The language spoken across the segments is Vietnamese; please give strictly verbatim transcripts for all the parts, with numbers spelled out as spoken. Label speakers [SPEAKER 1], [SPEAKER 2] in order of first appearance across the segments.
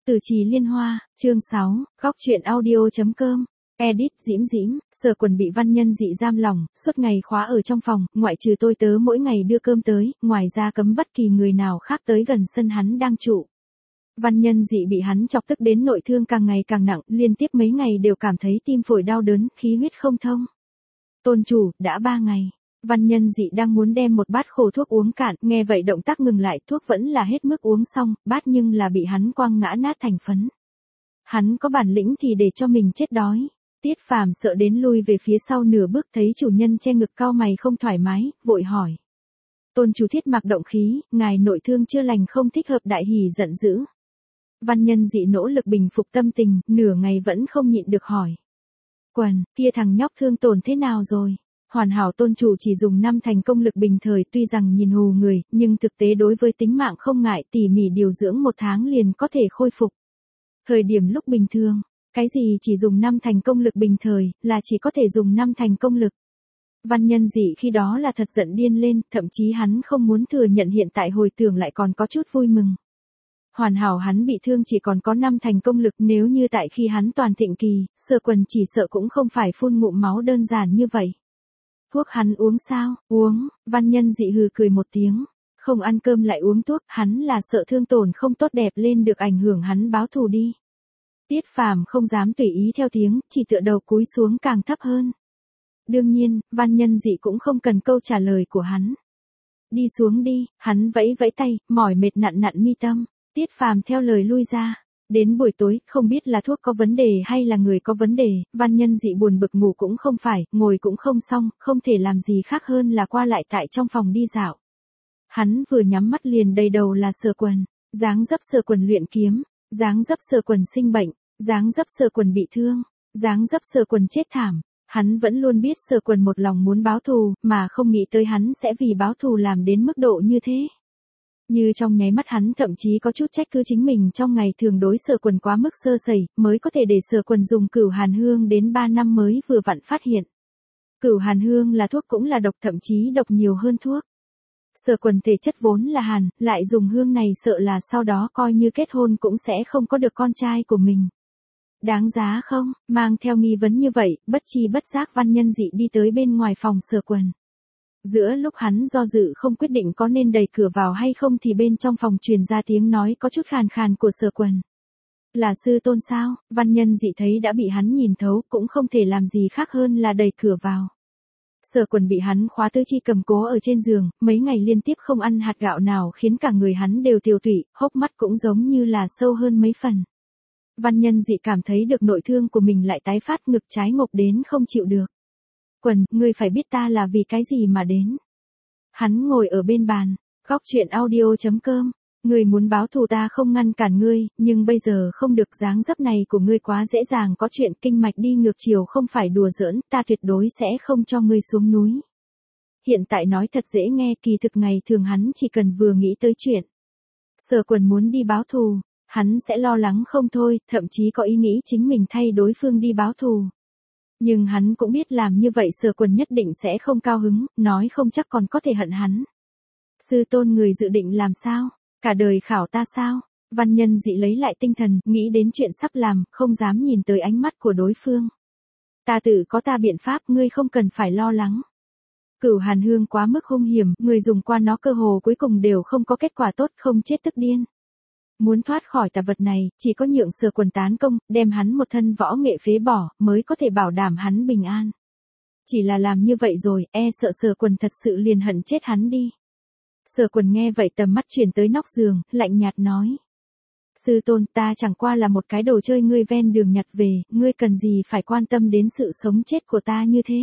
[SPEAKER 1] Từ Trì Liên Hoa, chương sáu, góc truyện audio.com. Edit Diễm Diễm, Sở Quần bị Văn Nhân Dị giam lỏng, suốt ngày khóa ở trong phòng, ngoại trừ tôi tớ mỗi ngày đưa cơm tới, ngoài ra cấm bất kỳ người nào khác tới gần sân hắn đang trụ. Văn Nhân Dị bị hắn chọc tức đến nội thương càng ngày càng nặng, liên tiếp mấy ngày đều cảm thấy tim phổi đau đớn, khí huyết không thông. Tôn chủ, đã ba ngày. Văn Nhân Dị đang muốn đem một bát khổ thuốc uống cạn, nghe vậy động tác ngừng lại, thuốc vẫn là hết mức uống xong, bát nhưng là bị hắn quăng ngã nát thành phấn. Hắn có bản lĩnh thì để cho mình chết đói. Tiết Phàm sợ đến lui về phía sau nửa bước, thấy chủ nhân che ngực cau mày không thoải mái, vội hỏi. Tôn chủ Thiết mặc động khí, ngài nội thương chưa lành không thích hợp, đại hỉ giận dữ. Văn Nhân Dị nỗ lực bình phục tâm tình, nửa ngày vẫn không nhịn được hỏi. Quần, kia thằng nhóc thương tổn thế nào rồi? Hoàn hảo, tôn chủ chỉ dùng năm thành công lực bình thời, tuy rằng nhìn hù người, nhưng thực tế đối với tính mạng không ngại, tỉ mỉ điều dưỡng một tháng liền có thể khôi phục. Thời điểm lúc bình thường, cái gì chỉ dùng năm thành công lực bình thời, là chỉ có thể dùng năm thành công lực. Văn Nhân Dị khi đó là thật giận điên lên, thậm chí hắn không muốn thừa nhận, hiện tại hồi tưởng lại còn có chút vui mừng. Hoàn hảo hắn bị thương chỉ còn có năm thành công lực, nếu như tại khi hắn toàn thịnh kỳ, Sở Quần chỉ sợ cũng không phải phun ngụm máu đơn giản như vậy. Thuốc hắn uống sao? Uống. Văn Nhân Dị hừ cười một tiếng. Không ăn cơm lại uống thuốc, hắn là sợ thương tổn không tốt đẹp lên được ảnh hưởng hắn báo thù đi. Tiết Phàm không dám tùy ý theo tiếng, chỉ tựa đầu cúi xuống càng thấp hơn. Đương nhiên, Văn Nhân Dị cũng không cần câu trả lời của hắn. Đi xuống đi, hắn vẫy vẫy tay, mỏi mệt nặn nặn mi tâm. Tiết Phàm theo lời lui ra. Đến buổi tối, không biết là thuốc có vấn đề hay là người có vấn đề, Văn Nhân Dị buồn bực, ngủ cũng không phải, ngồi cũng không xong, không thể làm gì khác hơn là qua lại tại trong phòng đi dạo. Hắn vừa nhắm mắt liền đầy đầu là Sở Quần, dáng dấp Sở Quần luyện kiếm, dáng dấp Sở Quần sinh bệnh, dáng dấp Sở Quần bị thương, dáng dấp Sở Quần chết thảm. Hắn vẫn luôn biết Sở Quần một lòng muốn báo thù, mà không nghĩ tới hắn sẽ vì báo thù làm đến mức độ như thế. Như trong nháy mắt hắn thậm chí có chút trách cứ chính mình trong ngày thường đối Sở Quần quá mức sơ sẩy, mới có thể để Sở Quần dùng Cửu Hàn Hương đến ba năm mới vừa vặn phát hiện. Cửu Hàn Hương là thuốc cũng là độc, thậm chí độc nhiều hơn thuốc. Sở Quần thể chất vốn là hàn, lại dùng hương này sợ là sau đó coi như kết hôn cũng sẽ không có được con trai của mình. Đáng giá không? Mang theo nghi vấn như vậy, bất chi bất giác Văn Nhân Dị đi tới bên ngoài phòng Sở Quần. Giữa lúc hắn do dự không quyết định có nên đẩy cửa vào hay không thì bên trong phòng truyền ra tiếng nói có chút khàn khàn của Sở Quần. Là sư tôn sao? Văn Nhân Dị thấy đã bị hắn nhìn thấu, cũng không thể làm gì khác hơn là đẩy cửa vào. Sở Quần bị hắn khóa tứ chi cầm cố ở trên giường, mấy ngày liên tiếp không ăn hạt gạo nào khiến cả người hắn đều tiều tụy, hốc mắt cũng giống như là sâu hơn mấy phần. Văn Nhân Dị cảm thấy được nội thương của mình lại tái phát, ngực trái ngộp đến không chịu được. Quần, ngươi phải biết ta là vì cái gì mà đến. Hắn ngồi ở bên bàn, góc truyện audio.com. Ngươi muốn báo thù ta không ngăn cản ngươi, nhưng bây giờ không được, dáng dấp này của ngươi quá dễ dàng có chuyện, kinh mạch đi ngược chiều không phải đùa giỡn, ta tuyệt đối sẽ không cho ngươi xuống núi. Hiện tại nói thật dễ nghe, kỳ thực ngày thường hắn chỉ cần vừa nghĩ tới chuyện Sở Quần muốn đi báo thù, hắn sẽ lo lắng không thôi, thậm chí có ý nghĩ chính mình thay đối phương đi báo thù. Nhưng hắn cũng biết làm như vậy Sở Quần nhất định sẽ không cao hứng, nói không chắc còn có thể hận hắn. Sư tôn, người dự định làm sao? Cả đời khảo ta sao? Văn Nhân Dị lấy lại tinh thần, nghĩ đến chuyện sắp làm, không dám nhìn tới ánh mắt của đối phương. Ta tự có ta biện pháp, ngươi không cần phải lo lắng. Cửu Hàn Hương quá mức hung hiểm, người dùng qua nó cơ hồ cuối cùng đều không có kết quả tốt, không chết tức điên. Muốn thoát khỏi tà vật này, chỉ có nhượng Sở Quần tán công, đem hắn một thân võ nghệ phế bỏ, mới có thể bảo đảm hắn bình an. Chỉ là làm như vậy rồi, e sợ Sở Quần thật sự liền hận chết hắn đi. Sở Quần nghe vậy tầm mắt chuyển tới nóc giường, lạnh nhạt nói. Sư tôn, ta chẳng qua là một cái đồ chơi ngươi ven đường nhặt về, ngươi cần gì phải quan tâm đến sự sống chết của ta như thế.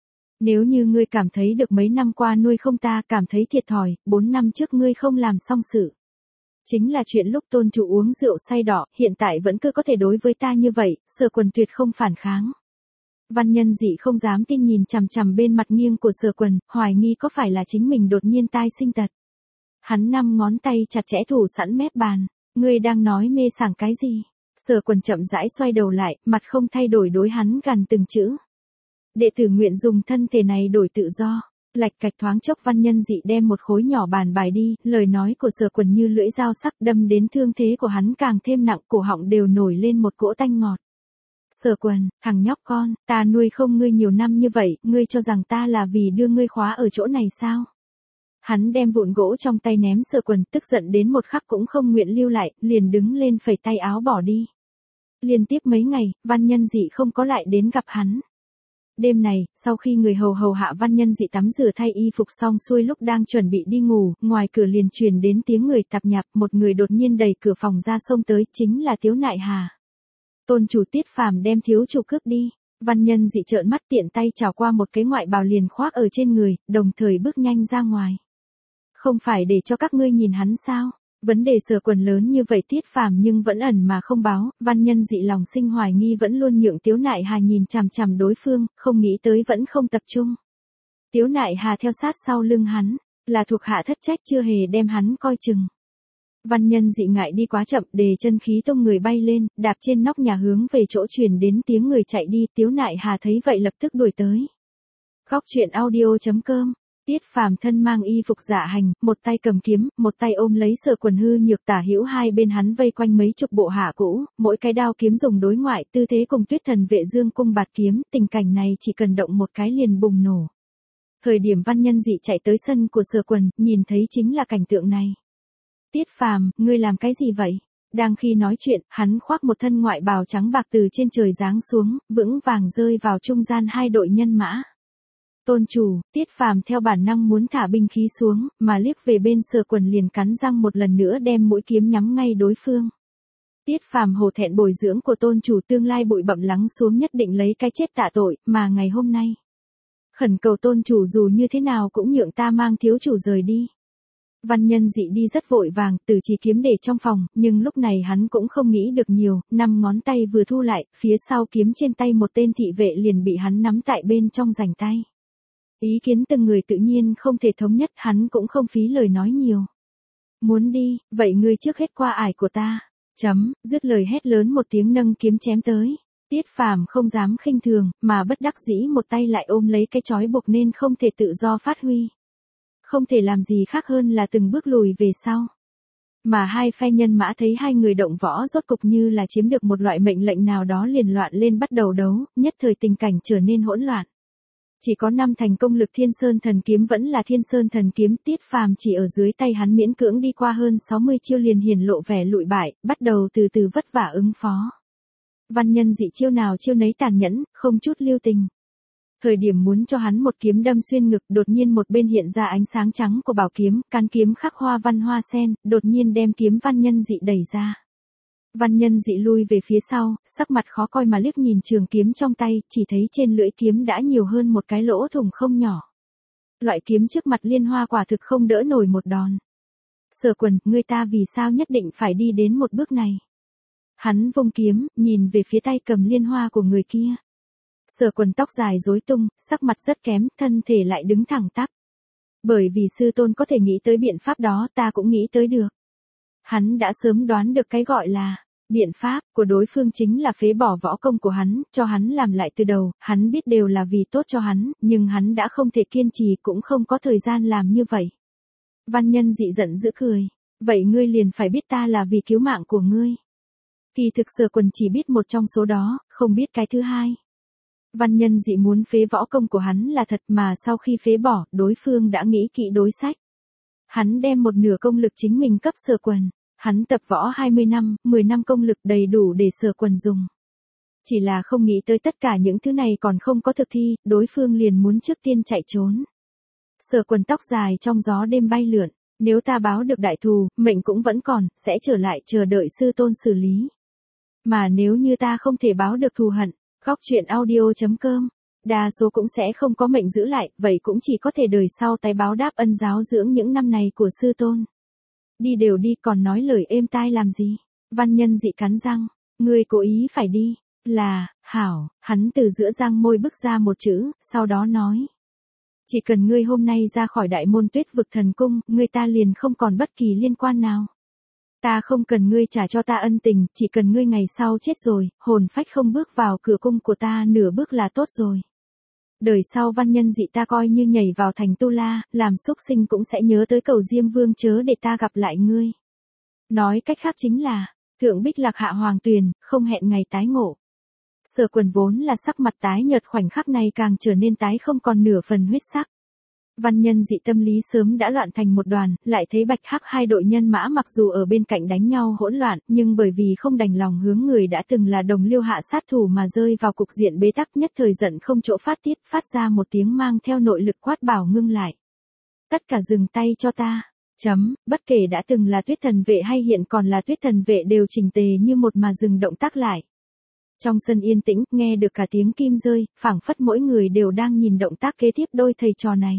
[SPEAKER 1] Nếu như ngươi cảm thấy được mấy năm qua nuôi không ta cảm thấy thiệt thòi, bốn năm trước ngươi không làm xong sự. Chính là chuyện lúc tôn chủ uống rượu say đỏ, hiện tại vẫn cứ có thể đối với ta như vậy, Sở Quần tuyệt không phản kháng. Văn Nhân Dị không dám tin nhìn chằm chằm bên mặt nghiêng của Sở Quần, hoài nghi có phải là chính mình đột nhiên tai sinh tật. Hắn năm ngón tay chặt chẽ thủ sẵn mép bàn, ngươi đang nói mê sảng cái gì? Sở Quần chậm rãi xoay đầu lại, mặt không thay đổi đối hắn gằn từng chữ. Đệ tử nguyện dùng thân thể này đổi tự do. Lạch cạch thoáng chốc Văn Nhân Dị đem một khối nhỏ bàn bài đi, lời nói của Sở Quần như lưỡi dao sắc đâm đến thương thế của hắn càng thêm nặng, cổ họng đều nổi lên một cỗ tanh ngọt. Sở Quần, thằng nhóc con, ta nuôi không ngươi nhiều năm như vậy, ngươi cho rằng ta là vì đưa ngươi khóa ở chỗ này sao? Hắn đem vụn gỗ trong tay ném Sở Quần, tức giận đến một khắc cũng không nguyện lưu lại, liền đứng lên phẩy tay áo bỏ đi. Liên tiếp mấy ngày, Văn Nhân Dị không có lại đến gặp hắn. Đêm này, sau khi người hầu hầu hạ Văn Nhân Dị tắm rửa thay y phục xong xuôi lúc đang chuẩn bị đi ngủ, ngoài cửa liền truyền đến tiếng người tạp nhạp, một người đột nhiên đẩy cửa phòng ra xông tới, chính là Tiếu Nại Hà. Tôn chủ Tiết Phàm đem thiếu chủ cướp đi. Văn Nhân Dị trợn mắt tiện tay chảo qua một cái ngoại bào liền khoác ở trên người, đồng thời bước nhanh ra ngoài. Không phải để cho các ngươi nhìn hắn sao? Vấn đề Sở Quần lớn như vậy Tiết Phàm nhưng vẫn ẩn mà không báo, Văn Nhân Dị lòng sinh hoài nghi vẫn luôn nhượng Tiếu Nại Hà nhìn chằm chằm đối phương, không nghĩ tới vẫn không tập trung. Tiếu Nại Hà theo sát sau lưng hắn, là thuộc hạ thất trách chưa hề đem hắn coi chừng. Văn Nhân Dị ngại đi quá chậm, đề chân khí tung người bay lên, đạp trên nóc nhà hướng về chỗ truyền đến tiếng người chạy đi, Tiếu Nại Hà thấy vậy lập tức đuổi tới. Góc truyện audio chấm com. Tiết Phàm thân mang y phục dạ hành, một tay cầm kiếm, một tay ôm lấy Sở Quần hư nhược tả hữu hai bên hắn vây quanh mấy chục bộ hạ cũ, mỗi cái đao kiếm dùng đối ngoại, tư thế cùng Tuyết Thần Vệ Dương cung bạt kiếm, tình cảnh này chỉ cần động một cái liền bùng nổ. Thời điểm Văn Nhân Dị chạy tới sân của Sở Quần, nhìn thấy chính là cảnh tượng này. Tiết Phàm, ngươi làm cái gì vậy? Đang khi nói chuyện, hắn khoác một thân ngoại bào trắng bạc từ trên trời giáng xuống, vững vàng rơi vào trung gian hai đội nhân mã. Tôn chủ, Tiết Phàm theo bản năng muốn thả binh khí xuống, mà liếc về bên Sở Quần liền cắn răng một lần nữa đem mũi kiếm nhắm ngay đối phương. Tiết Phàm hổ thẹn bồi dưỡng của tôn chủ tương lai bụi bặm lắng xuống nhất định lấy cái chết tạ tội, mà ngày hôm nay. Khẩn cầu tôn chủ dù như thế nào cũng nhượng ta mang thiếu chủ rời đi. Văn Nhân Dị đi rất vội vàng, từ chỉ kiếm để trong phòng, nhưng lúc này hắn cũng không nghĩ được nhiều, năm ngón tay vừa thu lại, phía sau kiếm trên tay một tên thị vệ liền bị hắn nắm tại bên trong rảnh tay. Ý kiến từng người tự nhiên không thể thống nhất, hắn cũng không phí lời nói nhiều. Muốn đi, vậy ngươi trước hết qua ải của ta. Chấm, dứt lời hét lớn một tiếng nâng kiếm chém tới. Tiết Phàm không dám khinh thường, mà bất đắc dĩ một tay lại ôm lấy cái trói buộc nên không thể tự do phát huy. Không thể làm gì khác hơn là từng bước lùi về sau. Mà hai phe nhân mã thấy hai người động võ rốt cục như là chiếm được một loại mệnh lệnh nào đó liền loạn lên bắt đầu đấu, nhất thời tình cảnh trở nên hỗn loạn. Chỉ có năm thành công lực Thiên Sơn Thần Kiếm vẫn là Thiên Sơn Thần Kiếm, Tiết Phàm chỉ ở dưới tay hắn miễn cưỡng đi qua hơn sáu mươi chiêu liền hiển lộ vẻ lụi bại, bắt đầu từ từ vất vả ứng phó. Văn Nhân Dị chiêu nào chiêu nấy tàn nhẫn, không chút lưu tình. Thời điểm muốn cho hắn một kiếm đâm xuyên ngực, đột nhiên một bên hiện ra ánh sáng trắng của bảo kiếm, can kiếm khắc hoa văn hoa sen, đột nhiên đem kiếm Văn Nhân Dị đẩy ra. Văn Nhân Dị lui về phía sau, sắc mặt khó coi mà liếc nhìn trường kiếm trong tay, chỉ thấy trên lưỡi kiếm đã nhiều hơn một cái lỗ thủng không nhỏ. Loại kiếm trước mặt Liên Hoa quả thực không đỡ nổi một đòn. Sở Quần, ngươi ta vì sao nhất định phải đi đến một bước này? Hắn vung kiếm, nhìn về phía tay cầm Liên Hoa của người kia. Sở Quần tóc dài rối tung, sắc mặt rất kém, thân thể lại đứng thẳng tắp. Bởi vì sư tôn có thể nghĩ tới biện pháp đó, ta cũng nghĩ tới được. Hắn đã sớm đoán được cái gọi là biện pháp của đối phương chính là phế bỏ võ công của hắn, cho hắn làm lại từ đầu, hắn biết đều là vì tốt cho hắn, nhưng hắn đã không thể kiên trì cũng không có thời gian làm như vậy. Văn Nhân Dị giận dữ cười, vậy ngươi liền phải biết ta là vì cứu mạng của ngươi. Kỳ thực Sở Quần chỉ biết một trong số đó, không biết cái thứ hai. Văn Nhân Dị muốn phế võ công của hắn là thật mà sau khi phế bỏ, đối phương đã nghĩ kỹ đối sách. Hắn đem một nửa công lực chính mình cấp Sở Quần. Hắn tập võ hai mươi năm, mười năm công lực đầy đủ để Sở Quần dùng. Chỉ là không nghĩ tới tất cả những thứ này còn không có thực thi, đối phương liền muốn trước tiên chạy trốn. Sở Quần tóc dài trong gió đêm bay lượn, nếu ta báo được đại thù, mệnh cũng vẫn còn, sẽ trở lại chờ đợi sư tôn xử lý. Mà nếu như ta không thể báo được thù hận, góc truyện audio chấm com, đa số cũng sẽ không có mệnh giữ lại, vậy cũng chỉ có thể đời sau tái báo đáp ân giáo dưỡng những năm này của sư tôn. Đi đều đi còn nói lời êm tai làm gì? Văn Nhân Dị cắn răng, ngươi cố ý phải đi, là, hảo, hắn từ giữa răng môi bứt ra một chữ, sau đó nói. Chỉ cần ngươi hôm nay ra khỏi đại môn Tuyết Vực Thần Cung, ngươi ta liền không còn bất kỳ liên quan nào. Ta không cần ngươi trả cho ta ân tình, chỉ cần ngươi ngày sau chết rồi, hồn phách không bước vào cửa cung của ta nửa bước là tốt rồi. Đời sau văn nhân dị ta coi như nhảy vào thành tu la, làm súc sinh cũng sẽ nhớ tới cầu Diêm Vương chớ để ta gặp lại ngươi. Nói cách khác chính là, thượng bích lạc hạ hoàng tuyền, không hẹn ngày tái ngộ. Sở Quần vốn là sắc mặt tái nhợt khoảnh khắc này càng trở nên tái không còn nửa phần huyết sắc. Văn nhân dị tâm lý sớm đã loạn thành một đoàn, lại thấy bạch hắc hai đội nhân mã mặc dù ở bên cạnh đánh nhau hỗn loạn, nhưng bởi vì không đành lòng hướng người đã từng là đồng liêu hạ sát thủ mà rơi vào cục diện bế tắc nhất thời giận không chỗ phát tiết, phát ra một tiếng mang theo nội lực quát bảo ngưng lại. Tất cả dừng tay cho ta. Chấm, bất kể đã từng là Tuyết Thần vệ hay hiện còn là Tuyết Thần vệ đều chỉnh tề như một mà dừng động tác lại. Trong sân yên tĩnh, nghe được cả tiếng kim rơi, phảng phất mỗi người đều đang nhìn động tác kế tiếp đôi thầy trò này.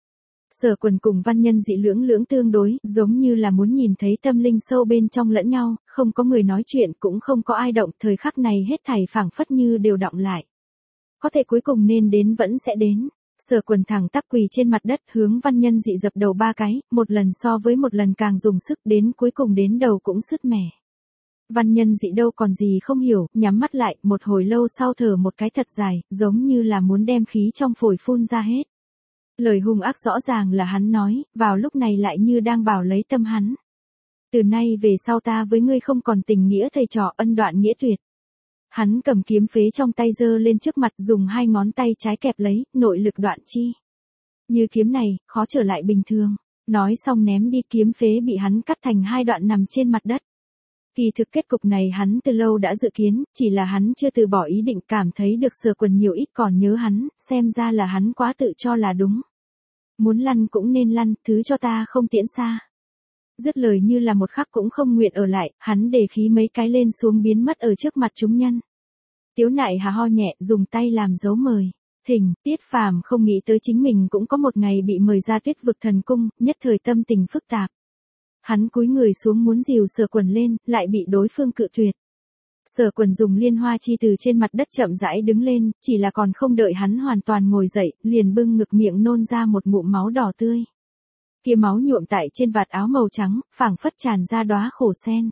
[SPEAKER 1] Sở Quần cùng văn nhân dị lưỡng lưỡng tương đối, giống như là muốn nhìn thấy tâm linh sâu bên trong lẫn nhau, không có người nói chuyện cũng không có ai động, thời khắc này hết thảy phảng phất như đều đọng lại. Có thể cuối cùng nên đến vẫn sẽ đến. Sở Quần thẳng tắp quỳ trên mặt đất hướng văn nhân dị dập đầu ba cái, một lần so với một lần càng dùng sức đến cuối cùng đến đầu cũng sứt mẻ. Văn nhân dị đâu còn gì không hiểu, nhắm mắt lại, một hồi lâu sau thở một cái thật dài, giống như là muốn đem khí trong phổi phun ra hết. Lời hung ác rõ ràng là hắn nói, vào lúc này lại như đang bảo lấy tâm hắn. Từ nay về sau ta với ngươi không còn tình nghĩa thầy trò, ân đoạn nghĩa tuyệt. Hắn cầm kiếm phế trong tay giơ lên trước mặt, dùng hai ngón tay trái kẹp lấy, nội lực đoạn chi. Như kiếm này, khó trở lại bình thường. Nói xong ném đi kiếm phế bị hắn cắt thành hai đoạn nằm trên mặt đất. Kỳ thực kết cục này hắn từ lâu đã dự kiến, chỉ là hắn chưa từ bỏ ý định, cảm thấy được Sở Quần nhiều ít còn nhớ hắn, xem ra là hắn quá tự cho là đúng. Muốn lăn cũng nên lăn, thứ cho ta không tiễn xa. Dứt lời như là một khắc cũng không nguyện ở lại, hắn để khí mấy cái lên xuống biến mất ở trước mặt chúng nhân. Tiếu Nại Hà ho nhẹ, dùng tay làm dấu mời. Thỉnh, Tiết Phàm không nghĩ tới chính mình cũng có một ngày bị mời ra Tuyết Vực Thần Cung, nhất thời tâm tình phức tạp. Hắn cúi người xuống muốn dìu Sở Quần lên, lại bị đối phương cự tuyệt. Sở Quần dùng liên hoa chi từ trên mặt đất chậm rãi đứng lên, chỉ là còn không đợi hắn hoàn toàn ngồi dậy, liền bưng ngực miệng nôn ra một ngụm máu đỏ tươi. Kia máu nhuộm tại trên vạt áo màu trắng, phảng phất tràn ra đóa khổ sen.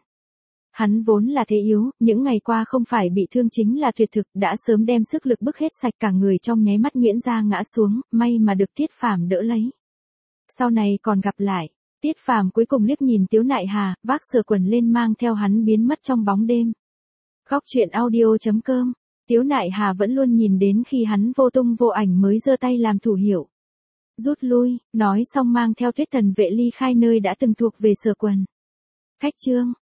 [SPEAKER 1] Hắn vốn là thế yếu, những ngày qua không phải bị thương chính là tuyệt thực, đã sớm đem sức lực bức hết sạch cả người trong nháy mắt nhuyễn ra ngã xuống, may mà được Tiết Phàm đỡ lấy. Sau này còn gặp lại. Tiết Phàm cuối cùng liếc nhìn Tiếu Nại Hà, vác Sở Quần lên mang theo hắn biến mất trong bóng đêm. Góc truyện audio chấm com. Tiếu Nại Hà vẫn luôn nhìn đến khi hắn vô tung vô ảnh mới giơ tay làm thủ hiệu. Rút lui, nói xong mang theo Tuyết Thần vệ ly khai nơi đã từng thuộc về Sở Quần. Khách chương.